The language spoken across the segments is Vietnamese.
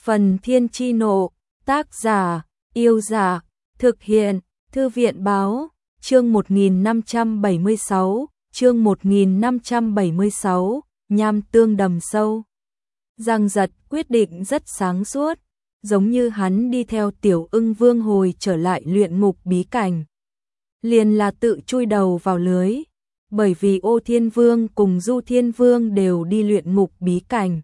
Phần Thiên Chi Nộ, tác giả, Yêu Giả, thực hiện, Thư viện Báo, chương 1576, chương 1576, nham tương đầm sâu. Giang Giật quyết định rất sáng suốt, giống như hắn đi theo Tiểu Ưng Vương hồi trở lại luyện ngục bí cảnh. Liền là tự chui đầu vào lưới, bởi vì Ô Thiên Vương cùng Du Thiên Vương đều đi luyện ngục bí cảnh.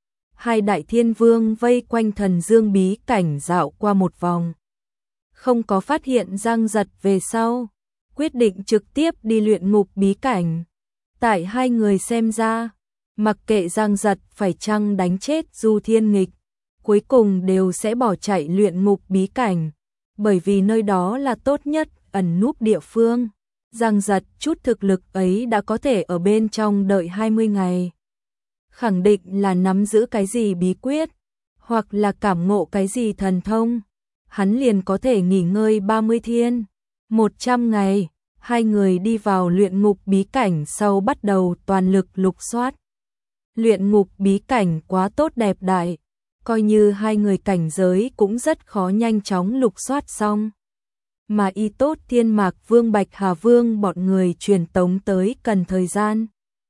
Hai đại thiên vương vây quanh thần dương bí cảnh dạo qua một vòng. Không có phát hiện Giang Giật về sau, quyết định trực tiếp đi luyện ngục bí cảnh. Tại hai người xem ra, mặc kệ Giang Giật phải chăng đánh chết Du Thiên Nghịch, cuối cùng đều sẽ bỏ chạy luyện ngục bí cảnh, bởi vì nơi đó là tốt nhất ẩn núp địa phương. Giang Giật chút thực lực ấy đã có thể ở bên trong đợi 20 ngày. Khẳng định là nắm giữ cái gì bí quyết, hoặc là cảm ngộ cái gì thần thông, hắn liền có thể nghỉ ngơi 30 thiên, 100 ngày. Hai người đi vào luyện ngục bí cảnh sau bắt đầu toàn lực lục soát. Luyện ngục bí cảnh quá tốt đẹp đại, coi như hai người cảnh giới cũng rất khó nhanh chóng lục soát xong. Mà Y Tốt Thiên Mạc Vương Bạch Hà Vương bọn người truyền tống tới cần thời gian.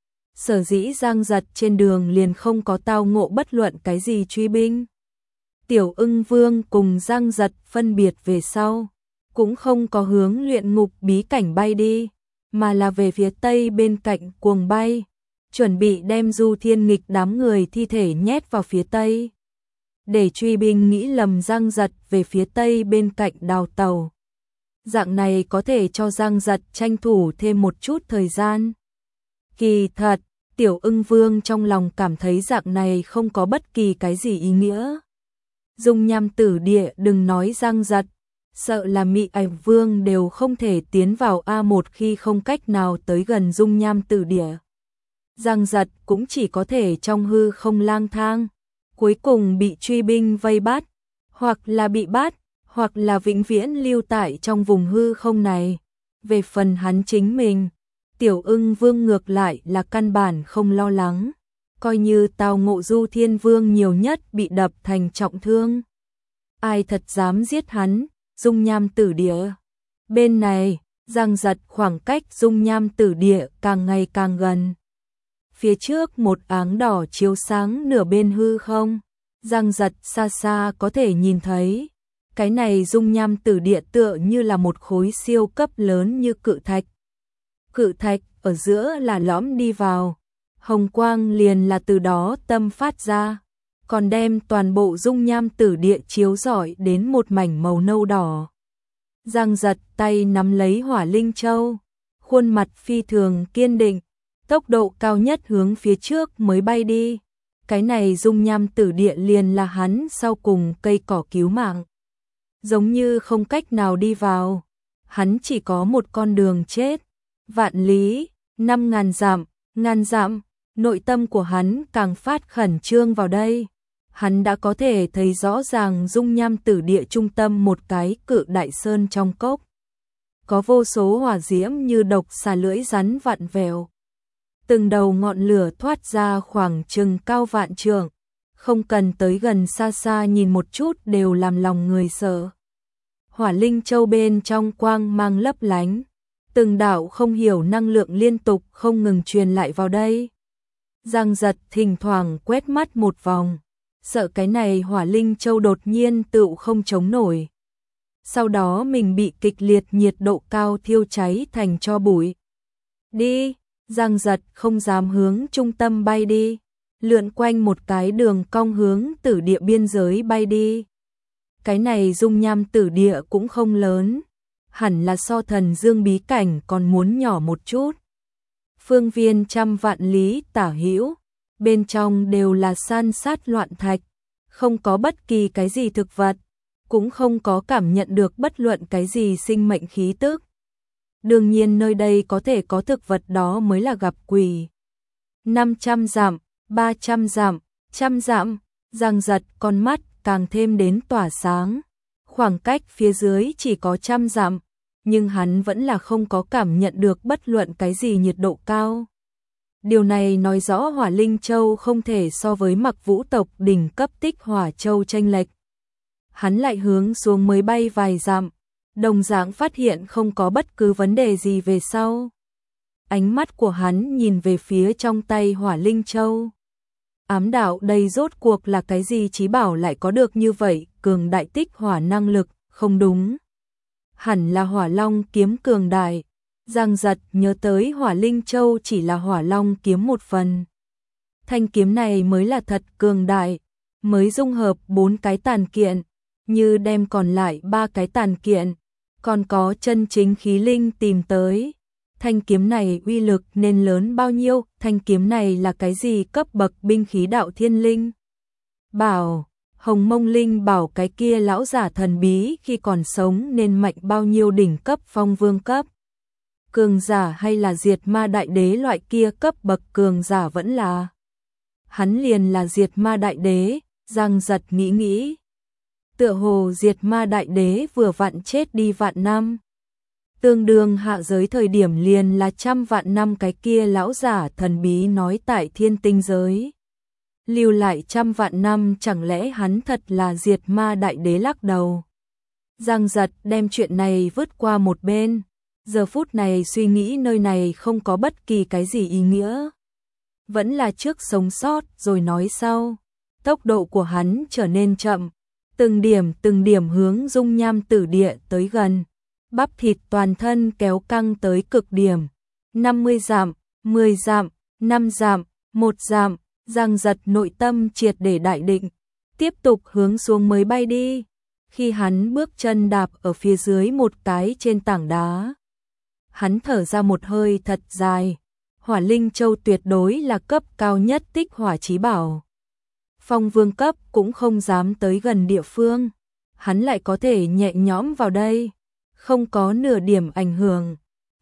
Sở dĩ Giang Giật trên đường liền không có tao ngộ bất luận cái gì truy binh. Tiểu Ưng Vương cùng Giang Giật phân biệt về sau, cũng không có hướng luyện ngục bí cảnh bay đi, mà là về phía tây bên cạnh cuồng bay, chuẩn bị đem Du Thiên Nghịch đám người thi thể nhét vào phía tây. Để truy binh nghĩ lầm Giang Giật về phía tây bên cạnh đào tàu. Dạng này có thể cho Giang Giật tranh thủ thêm một chút thời gian. Kỳ thật, Tiểu Ưng Vương trong lòng cảm thấy dạng này không có bất kỳ cái gì ý nghĩa. Dung Nham Tử Địa đừng nói Giang Giật, sợ là Mị Ảnh Vương đều không thể tiến vào A1 khi không cách nào tới gần Dung Nham Tử Địa. Giang Giật cũng chỉ có thể trong hư không lang thang, cuối cùng bị truy binh vây bắt, hoặc là bị bắt, hoặc là vĩnh viễn lưu tại trong vùng hư không này. Về phần hắn chính mình, Tiểu Ưng Vương ngược lại là căn bản không lo lắng, coi như tao ngộ Du Thiên Vương nhiều nhất bị đập thành trọng thương. Ai thật dám giết hắn? Dung Nham Tử Địa. Bên này, Giang Giật khoảng cách Dung Nham Tử Địa càng ngày càng gần. Phía trước một áng đỏ chiếu sáng nửa bên hư không, Giang Giật xa xa có thể nhìn thấy. Cái này Dung Nham Tử Địa tựa như là một khối siêu cấp lớn như cự thạch. Cự thạch ở giữa là lõm đi vào, hồng quang liền là từ đó tâm phát ra, còn đem toàn bộ Dung Nham Tử Địa chiếu rọi đến một mảnh màu nâu đỏ. Giang Giật tay nắm lấy Hỏa Linh Châu, khuôn mặt phi thường kiên định, tốc độ cao nhất hướng phía trước mới bay đi. Cái này Dung Nham Tử Địa liền là hắn sau cùng cây cỏ cứu mạng. Giống như không cách nào đi vào, hắn chỉ có một con đường chết. Vạn lý, 5.000 dặm, ngàn dặm, nội tâm của hắn càng phát khẩn trương vào đây. Hắn đã có thể thấy rõ ràng Dung Nham Tử Địa trung tâm một cái cự đại sơn trong cốc. Có vô số hỏa diễm như độc xà lưỡi rắn vặn vẹo. Từng đầu ngọn lửa thoát ra khoảng chừng cao vạn trượng, không cần tới gần, xa xa nhìn một chút đều làm lòng người sợ. Hỏa Linh Châu bên trong quang mang lấp lánh, từng đạo không hiểu năng lượng liên tục không ngừng truyền lại vào đây. Giang Giật thỉnh thoảng quét mắt một vòng, sợ cái này Hỏa Linh Châu đột nhiên tự không chống nổi. Sau đó mình bị kịch liệt nhiệt độ cao thiêu cháy thành tro bụi. Đi, Giang Giật không dám hướng trung tâm bay đi, lượn quanh một cái đường cong hướng Tử Địa biên giới bay đi. Cái này Dung Nham Tử Địa cũng không lớn, hẳn là so thần dương bí cảnh còn muốn nhỏ một chút. Phương viên 100 vạn lý tả hữu, bên trong đều là san sát loạn thạch, không có bất kỳ cái gì thực vật, cũng không có cảm nhận được bất luận cái gì sinh mệnh khí tức. Đương nhiên nơi đây có thể có thực vật đó mới là gặp quỷ. 500 dặm, 300 dặm, 100 dặm, Giang Giật con mắt càng thêm đến tỏa sáng. Khoảng cách phía dưới chỉ có 100 dặm, nhưng hắn vẫn là không có cảm nhận được bất luận cái gì nhiệt độ cao. Điều này nói rõ Hỏa Linh Châu không thể so với Mặc Vũ tộc đỉnh cấp Tích Hỏa Châu chênh lệch. Hắn lại hướng xuống mới bay vài dặm, đồng dạng phát hiện không có bất cứ vấn đề gì về sau. Ánh mắt của hắn nhìn về phía trong tay Hỏa Linh Châu. Ám đạo đây rốt cuộc là cái gì, chí bảo lại có được như vậy, cường đại tích hỏa năng lực, không đúng. Hẳn là Hỏa Long kiếm cường đại. Giang Giật nhớ tới Hỏa Linh Châu chỉ là Hỏa Long kiếm một phần. Thanh kiếm này mới là thật cường đại, mới dung hợp 4 cái tàn kiện, như đem còn lại 3 cái tàn kiện, còn có chân chính khí linh tìm tới. Thanh kiếm này uy lực nên lớn bao nhiêu, thanh kiếm này là cái gì cấp bậc binh khí đạo thiên linh. Bảo, Hồng Mông Linh bảo cái kia lão giả thần bí khi còn sống nên mạnh bao nhiêu đỉnh cấp phong vương cấp. Cường giả hay là diệt ma đại đế loại kia cấp bậc cường giả vẫn là. Hắn liền là diệt ma đại đế, Giang Giật nghĩ. Tựa hồ diệt ma đại đế vừa vặn chết đi vạn năm. Tương đương hạ giới thời điểm liền là 100 vạn năm cái kia lão giả thần bí nói tại thiên tinh giới. Lưu lại 100 vạn năm, chẳng lẽ hắn thật là diệt ma đại đế? Lắc đầu. Giang Giật đem chuyện này vứt qua một bên. Giờ phút này suy nghĩ nơi này không có bất kỳ cái gì ý nghĩa. Vẫn là trước sống sót rồi nói sau. Tốc độ của hắn trở nên chậm. Từng điểm hướng dung nham tử địa tới gần. Bắp thịt toàn thân kéo căng tới cực điểm. 50 dặm, 10 dặm, 5 dặm, 1 dặm. Giang Giật nội tâm triệt để đại định. Tiếp tục hướng xuống mới bay đi. Khi hắn bước chân đạp ở phía dưới một cái trên tảng đá, hắn thở ra một hơi thật dài. Hỏa Linh Châu tuyệt đối là cấp cao nhất tích hỏa chí bảo. Phong vương cấp cũng không dám tới gần địa phương. Hắn lại có thể nhẹ nhõm vào đây, không có nửa điểm ảnh hưởng.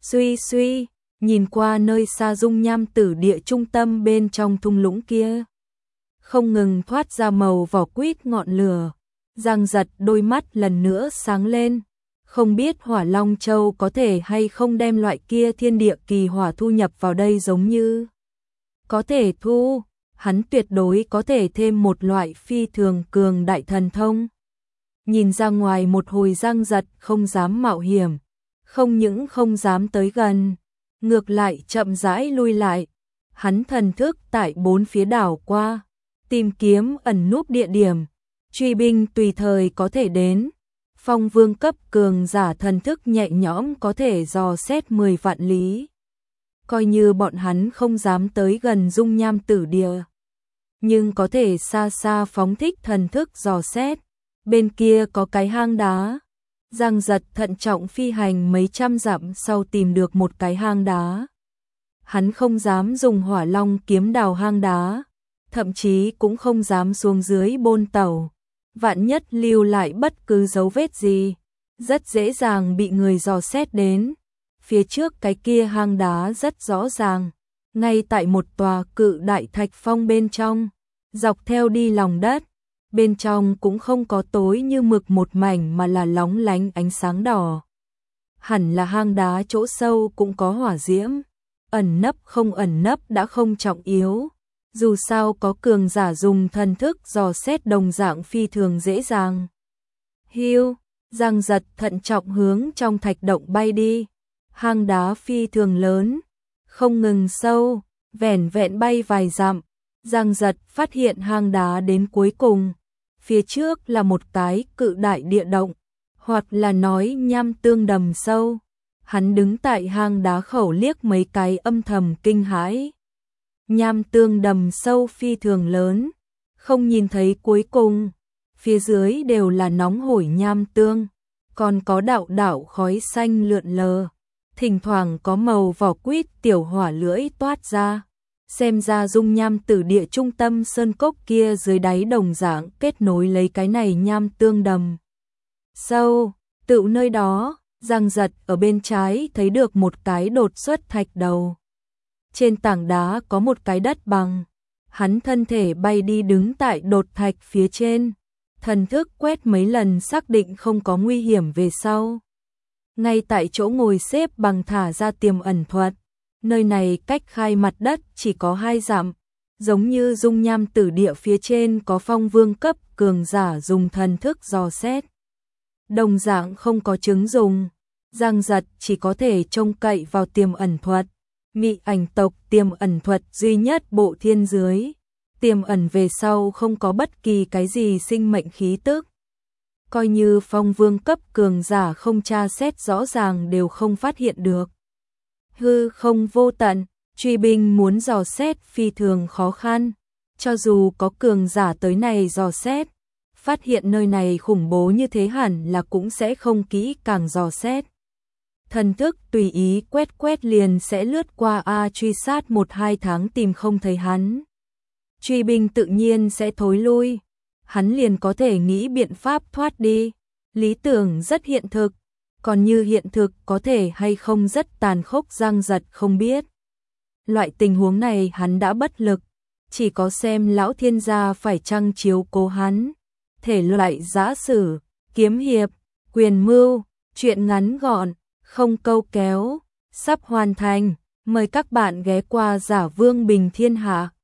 Suy, nhìn qua nơi xa dung nham tử địa trung tâm bên trong thung lũng kia, không ngừng thoát ra màu vỏ quýt ngọn lửa. Giang Giật đôi mắt lần nữa sáng lên. Không biết Hỏa Long Châu có thể hay không đem loại kia thiên địa kỳ hỏa thu nhập vào đây, giống như có thể thu, hắn tuyệt đối có thể thêm một loại phi thường cường đại thần thông. Nhìn ra ngoài một hồi, Giang Giật không dám mạo hiểm, không những không dám tới gần, ngược lại chậm rãi lui lại. Hắn thần thức tại bốn phía đảo qua, tìm kiếm ẩn núp địa điểm, truy binh tùy thời có thể đến. Phong vương cấp cường giả thần thức nhẹ nhõm có thể dò xét 10 vạn lý. Coi như bọn hắn không dám tới gần dung nham tử địa, nhưng có thể xa xa phóng thích thần thức dò xét. Bên kia có cái hang đá. Giang Giật thận trọng phi hành mấy trăm dặm sau tìm được một cái hang đá. Hắn không dám dùng Hỏa Long kiếm đào hang đá, thậm chí cũng không dám xuống dưới bôn tàu. Vạn nhất lưu lại bất cứ dấu vết gì, rất dễ dàng bị người dò xét đến. Phía trước cái kia hang đá rất rõ ràng, ngay tại một tòa cự đại thạch phong bên trong. Dọc theo đi lòng đất, bên trong cũng không có tối như mực một mảnh mà là lóng lánh ánh sáng đỏ. Hẳn là hang đá chỗ sâu cũng có hỏa diễm. Ẩn nấp không ẩn nấp đã không trọng yếu. Dù sao có cường giả dùng thần thức dò xét đồng dạng phi thường dễ dàng. Hiu, Giang Giật thận trọng hướng trong thạch động bay đi. Hang đá phi thường lớn, không ngừng sâu, vẻn vẹn bay vài dặm. Giang Giật phát hiện hang đá đến cuối cùng, phía trước là một cái cự đại địa động, hoặc là nói nham tương đầm sâu. Hắn đứng tại hang đá khẩu liếc mấy cái âm thầm kinh hãi. Nham tương đầm sâu phi thường lớn, không nhìn thấy cuối cùng. Phía dưới đều là nóng hổi nham tương, còn có đạo đạo khói xanh lượn lờ. Thỉnh thoảng có màu vỏ quýt tiểu hỏa lưỡi toát ra. Xem ra dung nham tử địa trung tâm sơn cốc kia dưới đáy đồng dạng kết nối lấy cái này nham tương đầm sâu. Tự nơi đó, Giang Giật ở bên trái thấy được một cái đột xuất thạch đầu. Trên tảng đá có một cái đất bằng. Hắn thân thể bay đi đứng tại đột thạch phía trên. Thần thức quét mấy lần xác định không có nguy hiểm về sau. Ngay tại chỗ ngồi xếp bằng thả ra tiềm ẩn thuật. Nơi này cách khai mặt đất chỉ có 2 dặm, giống như dung nham tử địa phía trên có phong vương cấp cường giả dùng thần thức dò xét. Đồng dạng không có chứng dùng, Giang Giật chỉ có thể trông cậy vào tiềm ẩn thuật. Mị ảnh tộc tiềm ẩn thuật duy nhất bộ thiên dưới, tiềm ẩn về sau không có bất kỳ cái gì sinh mệnh khí tức. Coi như phong vương cấp cường giả không tra xét rõ ràng đều không phát hiện được. Hư không vô tận, truy binh muốn dò xét phi thường khó khăn, cho dù có cường giả tới này dò xét, phát hiện nơi này khủng bố như thế hẳn là cũng sẽ không kỹ càng dò xét. Thần thức tùy ý quét quét liền sẽ lướt qua truy sát 1-2 tháng tìm không thấy hắn. Truy binh tự nhiên sẽ thối lui, hắn liền có thể nghĩ biện pháp thoát đi. Lý tưởng rất hiện thực, còn như hiện thực có thể hay không rất tàn khốc Giang Giật không biết. Loại tình huống này hắn đã bất lực, chỉ có xem lão thiên gia phải chăng chiếu cố hắn. Thể loại giã sử, kiếm hiệp, quyền mưu, truyện ngắn gọn, không câu kéo, sắp hoàn thành. Mời các bạn ghé qua Giả Vương Bình Thiên Hạ.